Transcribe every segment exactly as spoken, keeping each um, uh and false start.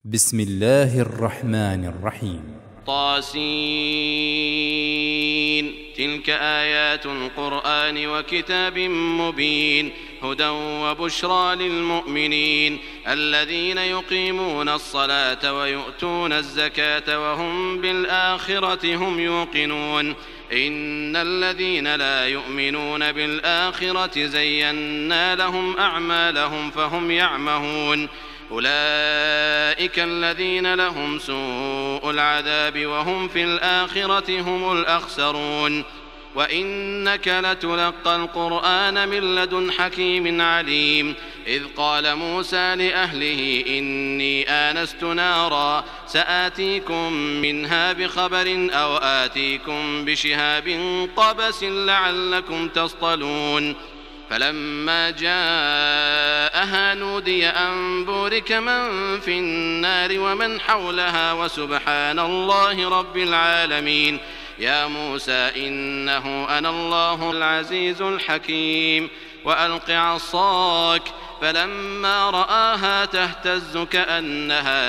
بسم الله الرحمن الرحيم. طاسين. تلك آيات القرآن وكتاب مبين هدى وبشرى للمؤمنين الذين يقيمون الصلاة ويؤتون الزكاة وهم بالآخرة هم يوقنون إن الذين لا يؤمنون بالآخرة زينا لهم أعمالهم فهم يعمهون أولئك الذين لهم سوء العذاب وهم في الآخرة هم الأخسرون وإنك لتلقى القرآن من لدن حكيم عليم إذ قال موسى لأهله إني آنست نارا سآتيكم منها بخبر أو آتيكم بشهاب قبس لعلكم تصطلون فلما جاءها نودي أن بورك من في النار ومن حولها وسبحان الله رب العالمين يا موسى إنه أنا الله العزيز الحكيم وألق عصاك فلما رآها تهتز كأنها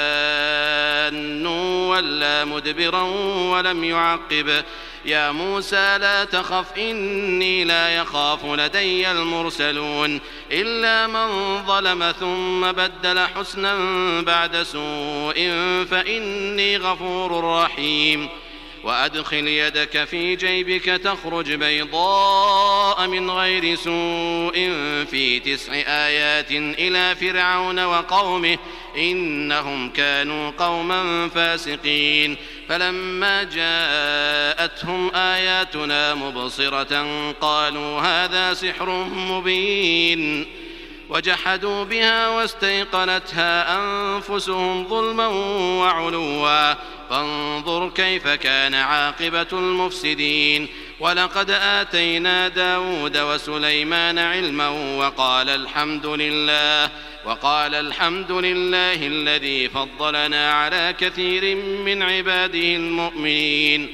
جان ولا مدبرا ولم يعقب يا موسى لا تخف إني لا يخاف لدي المرسلون إلا من ظلم ثم بدل حسنا بعد سوء فإني غفور رحيم وأدخل يدك في جيبك تخرج بيضاء من غير سوء في تسع آيات إلى فرعون وقومه إنهم كانوا قوما فاسقين فلما جاءتهم آياتنا مبصرة قالوا هذا سحر مبين وجحدوا بها واستيقنتها أنفسهم ظلما وعلوا فانظر كيف كان عاقبة المفسدين ولقد آتينا داود وسليمان علما وقال الحمد لله وقال الحمد لله الذي فضلنا على كثير من عباده المؤمنين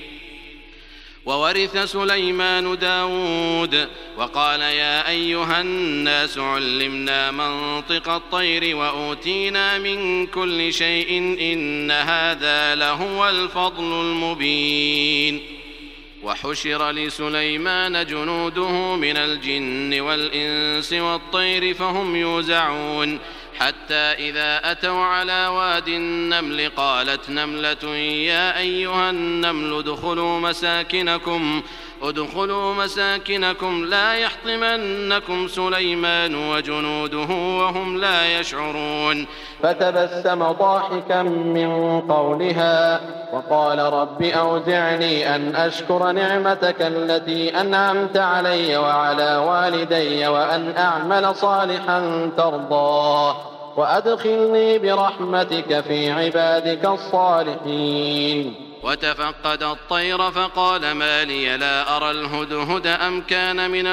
وورث سليمان داود وقال يا أيها الناس علمنا منطق الطير وأوتينا من كل شيء إن هذا لهو الفضل المبين وحشر لسليمان جنوده من الجن والإنس والطير فهم يوزعون حتى إذا أتوا على واد النمل قالت نملة يا أيها النمل ادخلوا مساكنكم ادخلوا مساكنكم لا يحطمنكم سليمان وجنوده وهم لا يشعرون فتبسم ضاحكا من قولها وقال رب أوزعني أن أشكر نعمتك التي أنعمت علي وعلى والدي وأن أعمل صالحا ترضاه وأدخلني برحمتك في عبادك الصالحين وتفقد الطير فقال ما لي لا أرى الهدهد أم كان من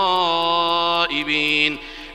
الغائبين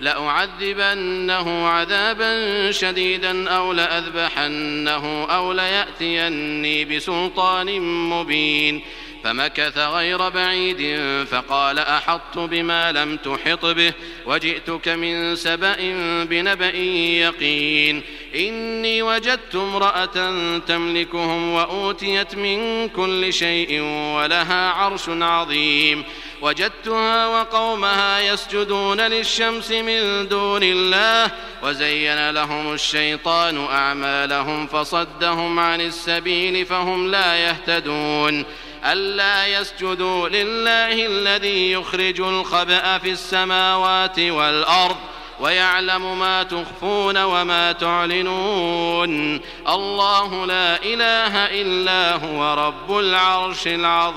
لأعذبنه عذابا شديدا أو لأذبحنه أو ليأتيني بسلطان مبين فمكث غير بعيد فقال أحطت بما لم تحط به وجئتك من سبأ بنبأ يقين إني وجدت امرأة تملكهم وأوتيت من كل شيء ولها عرش عظيم وجدتها وقومها يسجدون للشمس من دون الله وزين لهم الشيطان أعمالهم فصدهم عن السبيل فهم لا يهتدون ألا يسجدوا لله الذي يخرج الخبأ في السماوات والأرض ويعلم ما تخفون وما تعلنون الله لا إله إلا هو رب العرش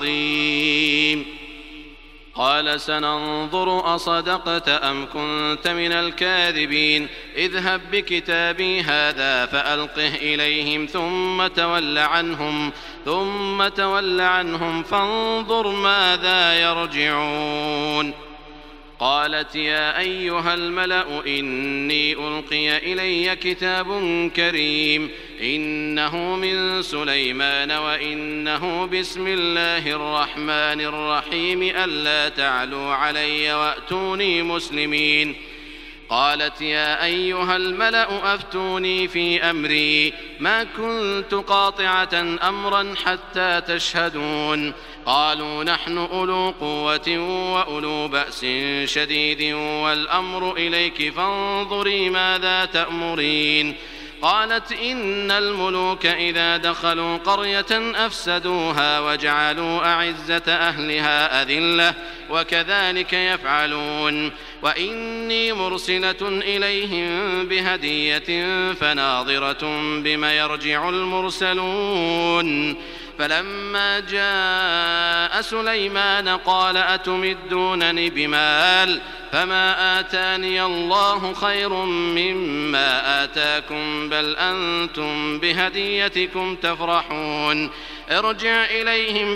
العظيم قال سننظر أصدقت أم كنت من الكاذبين اذهب بكتابي هذا فألقه إليهم ثم تول عنهم ثم تول عنهم فانظر ماذا يرجعون قالت يا أيها الملأ إني ألقي إلي كتاب كريم إنه من سليمان وإنه بسم الله الرحمن الرحيم ألا تعلوا علي وأتوني مسلمين قالت يا أيها الملأ أفتوني في أمري ما كنت قاطعة أمرا حتى تشهدون قالوا نحن أولو قوة وأولو بأس شديد والأمر إليك فانظري ماذا تأمرين قالت إن الملوك إذا دخلوا قرية أفسدوها وجعلوا أعزة أهلها أذلة وكذلك يفعلون وإني مرسلة إليهم بهدية فناظرة بما يرجع المرسلون فلما جاء سليمان قال أتمدونني بمال فما آتاني الله خير مما آتاكم بل أنتم بهديتكم تفرحون ارجع إليهم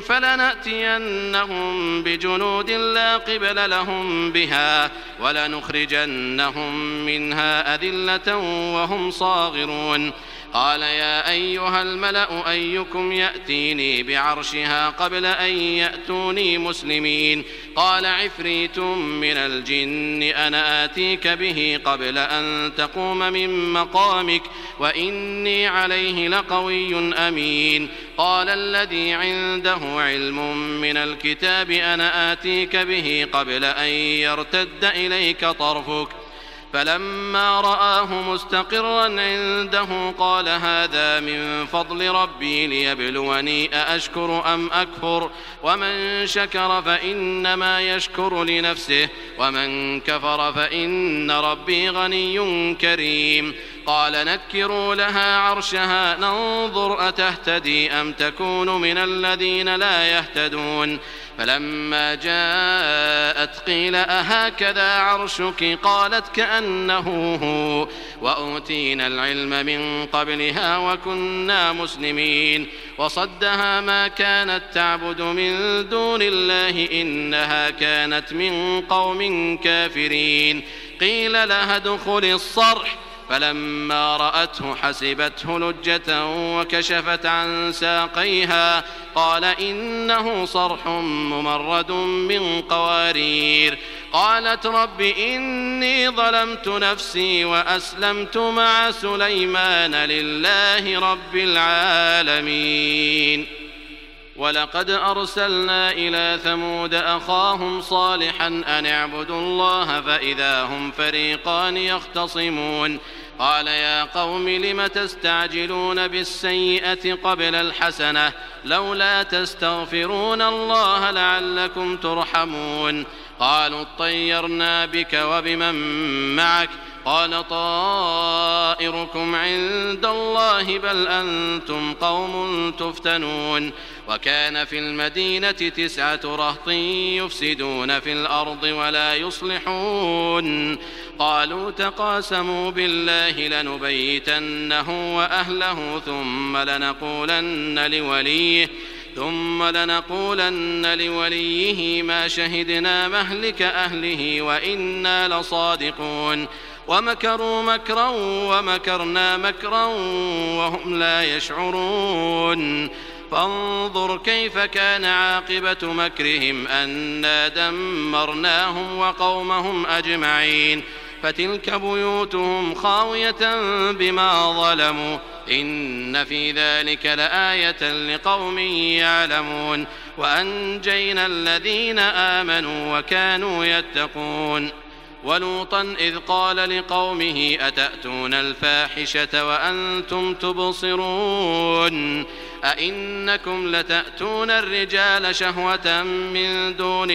فلنأتينهم بجنود لا قبل لهم بها ولنخرجنهم منها أذلة وهم صاغرون قال يا أيها الملأ أيكم يأتيني بعرشها قبل أن يأتوني مسلمين قال عفريت من الجن أنا آتيك به قبل أن تقوم من مقامك وإني عليه لقوي أمين قال الذي عنده علم من الكتاب أنا آتيك به قبل أن يرتد إليك طرفك فلما رآه مستقرا عنده قال هذا من فضل ربي ليبلوني أأشكر أم أكفر ومن شكر فإنما يشكر لنفسه ومن كفر فإن ربي غني كريم قال نكروا لها عرشها ننظر أتهتدي أم تكون من الذين لا يهتدون فلما جاءت قيل أهكذا عرشك قالت كأنه هو وأوتينا العلم من قبلها وكنا مسلمين وصدها ما كانت تعبد من دون الله إنها كانت من قوم كافرين قيل لها ادخل الصرح فلما رأته حسبته لجة وكشفت عن ساقيها قال إنه صرح ممرد من قوارير قالت رب إني ظلمت نفسي وأسلمت مع سليمان لله رب العالمين ولقد أرسلنا إلى ثمود أخاهم صالحا أن اعبدوا الله فإذا هم فريقان يختصمون قال يا قوم لم تستعجلون بالسيئة قبل الحسنة لولا تستغفرون الله لعلكم ترحمون قالوا اطيرنا بك وبمن معك قال طائركم عند الله بل أنتم قوم تفتنون وكان في المدينة تسعة رهط يفسدون في الأرض ولا يصلحون قالوا تقاسموا بالله لنبيتنه وأهله ثم لنقولن لوليه ثم لنقولن لوليه ما شهدنا مهلك أهله وإنا لصادقون ومكروا مكرا ومكرنا مكرا وهم لا يشعرون فانظر كيف كان عاقبة مكرهم أنا دمرناهم وقومهم أجمعين فتلك بيوتهم خاوية بما ظلموا إن في ذلك لآية لقوم يعلمون وأنجينا الذين آمنوا وكانوا يتقون ولوطا إذ قال لقومه أتأتون الفاحشة وأنتم تبصرون أئنكم لتأتون الرجال شهوة من دون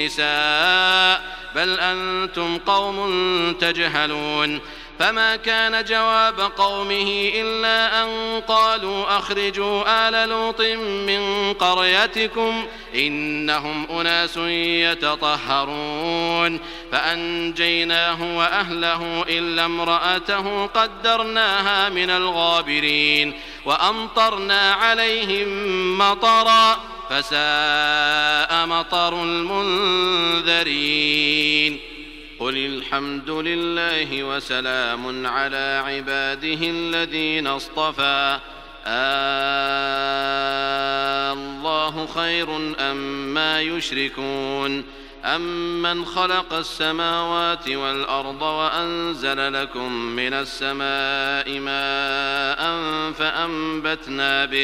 النساء بل أنتم قوم تجهلون فما كان جواب قومه إلا أن قالوا أخرجوا آل لوط من قريتكم إنهم أناس يتطهرون فأنجيناه وأهله إلا امرأته قدرناها من الغابرين وأمطرنا عليهم مطرا فساء مطر المنذرين قل الحمد لله وسلام على عباده الذين اصطفى آه الله خير أم ما يشركون أمن خلق السماوات والأرض وأنزل لكم من السماء ماء فأنبتنا به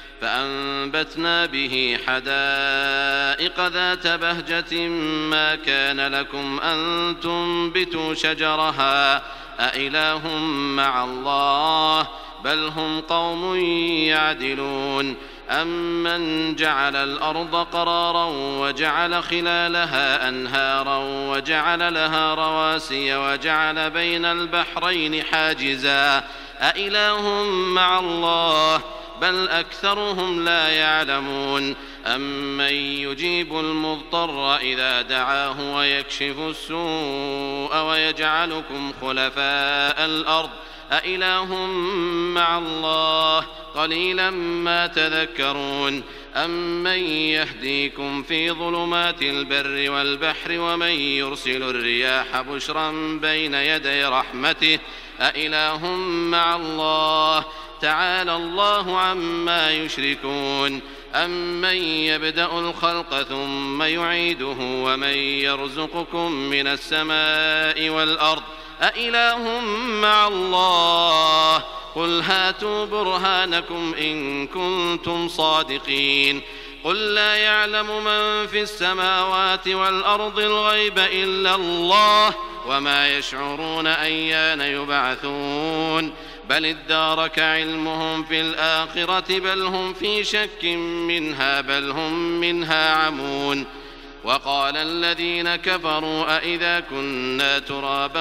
فأنبتنا به حدائق ذات بهجة ما كان لكم أن تنبتوا شجرها أإله مع الله بل هم قوم يعدلون أمن جعل الأرض قرارا وجعل خلالها أنهارا وجعل لها رواسي وجعل بين البحرين حاجزا أإله مع الله بل أكثرهم لا يعلمون أمن يجيب المضطر إذا دعاه ويكشف السوء ويجعلكم خلفاء الأرض أإله مع الله قليلا ما تذكرون أمن يهديكم في ظلمات البر والبحر ومن يرسل الرياح بشرا بين يدي رحمته أإله مع الله تعالى الله عما يشركون أمن يبدأ الخلق ثم يعيده ومن يرزقكم من السماء والأرض أإله مع الله قل هاتوا برهانكم إن كنتم صادقين قل لا يعلم من في السماوات والأرض الغيب إلا الله وما يشعرون أيان يبعثون بل ادارك علمهم في الآخرة بل هم في شك منها بل هم منها عمون وقال الذين كفروا أئذا كنا ترابا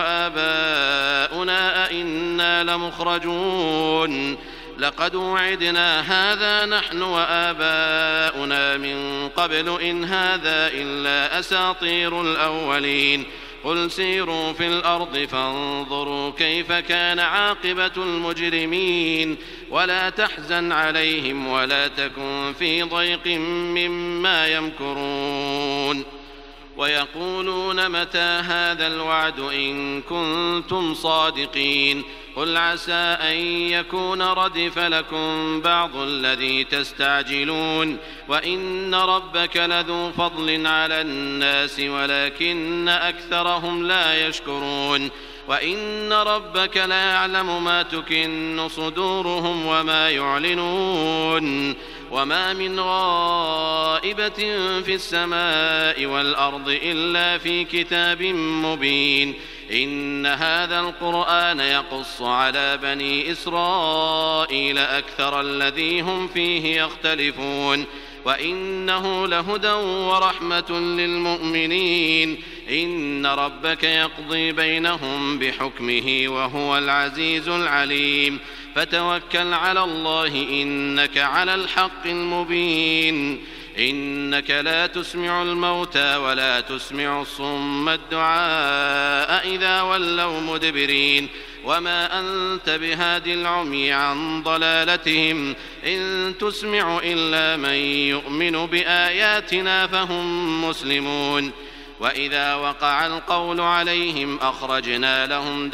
وآباؤنا أئنا لمخرجون لقد وعدنا هذا نحن وآباؤنا من قبل إن هذا إلا أساطير الأولين قل سيروا في الأرض فانظروا كيف كان عاقبة المجرمين ولا تحزن عليهم ولا تكن في ضيق مما يمكرون ويقولون متى هذا الوعد إن كنتم صادقين قل عسى أن يكون ردف لكم بعض الذي تستعجلون وإن ربك لذو فضل على الناس ولكن أكثرهم لا يشكرون وإن ربك لا يعلم ما تكن صدورهم وما يعلنون وما من غائبة في السماء والأرض إلا في كتاب مبين إن هذا القرآن يقص على بني إسرائيل أكثر الذي هم فيه يختلفون وإنه لهدى ورحمة للمؤمنين إن ربك يقضي بينهم بحكمه وهو العزيز العليم فتوكل على الله إنك على الحق المبين إنك لا تسمع الموتى ولا تسمع الصم الدعاء إذا ولوا مدبرين وما أنت بهاد العمي عن ضلالتهم إن تسمع إلا من يؤمن بآياتنا فهم مسلمون وإذا وقع القول عليهم أخرجنا لهم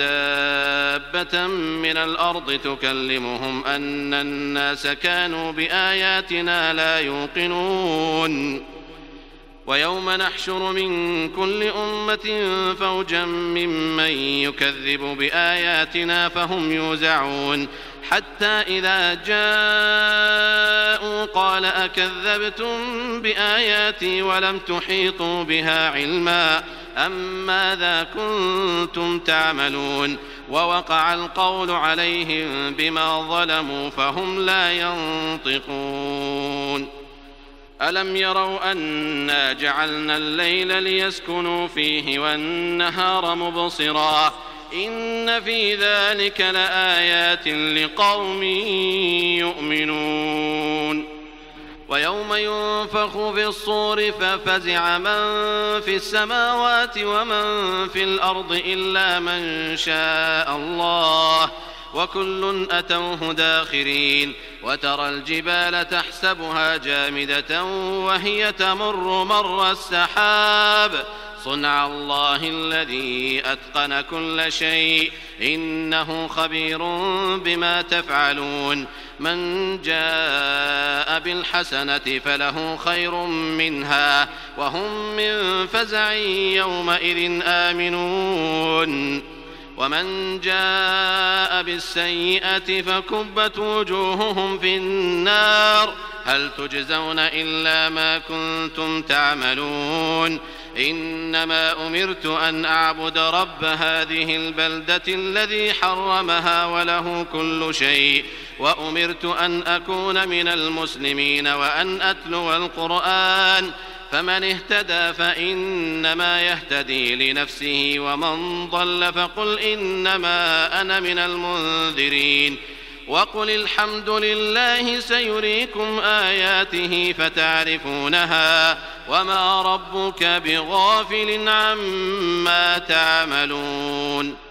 دابة من الأرض تكلمهم أن الناس كانوا بآياتنا لا يوقنون ويوم نحشر من كل أمة فوجا ممن يكذب بآياتنا فهم يوزعون حتى إذا جاءوا قال أكذبتم بآياتي ولم تحيطوا بها علما أم ماذا كنتم تعملون ووقع القول عليهم بما ظلموا فهم لا ينطقون ألم يروا أنا جعلنا الليل ليسكنوا فيه والنهار مبصرا إن في ذلك لآيات لقوم يؤمنون ويوم ينفخ في الصور ففزع من في السماوات ومن في الأرض إلا من شاء الله وكل أتوه داخرين وترى الجبال تحسبها جامدة وهي تمر مر السحاب صنع الله الذي أتقن كل شيء إنه خبير بما تفعلون من جاء بالحسنة فله خير منها وهم من فزع يومئذ آمنون ومن جاء بالسيئة فكبت وجوههم في النار هل تجزون إلا ما كنتم تعملون إنما أمرت أن أعبد رب هذه البلدة الذي حرمها وله كل شيء وأمرت أن أكون من المسلمين وأن أتلو القرآن فمن اهتدى فإنما يهتدي لنفسه ومن ضل فقل إنما أنا من المنذرين وقل الحمد لله سيريكم آياته فتعرفونها وما ربك بغافل عما تعملون.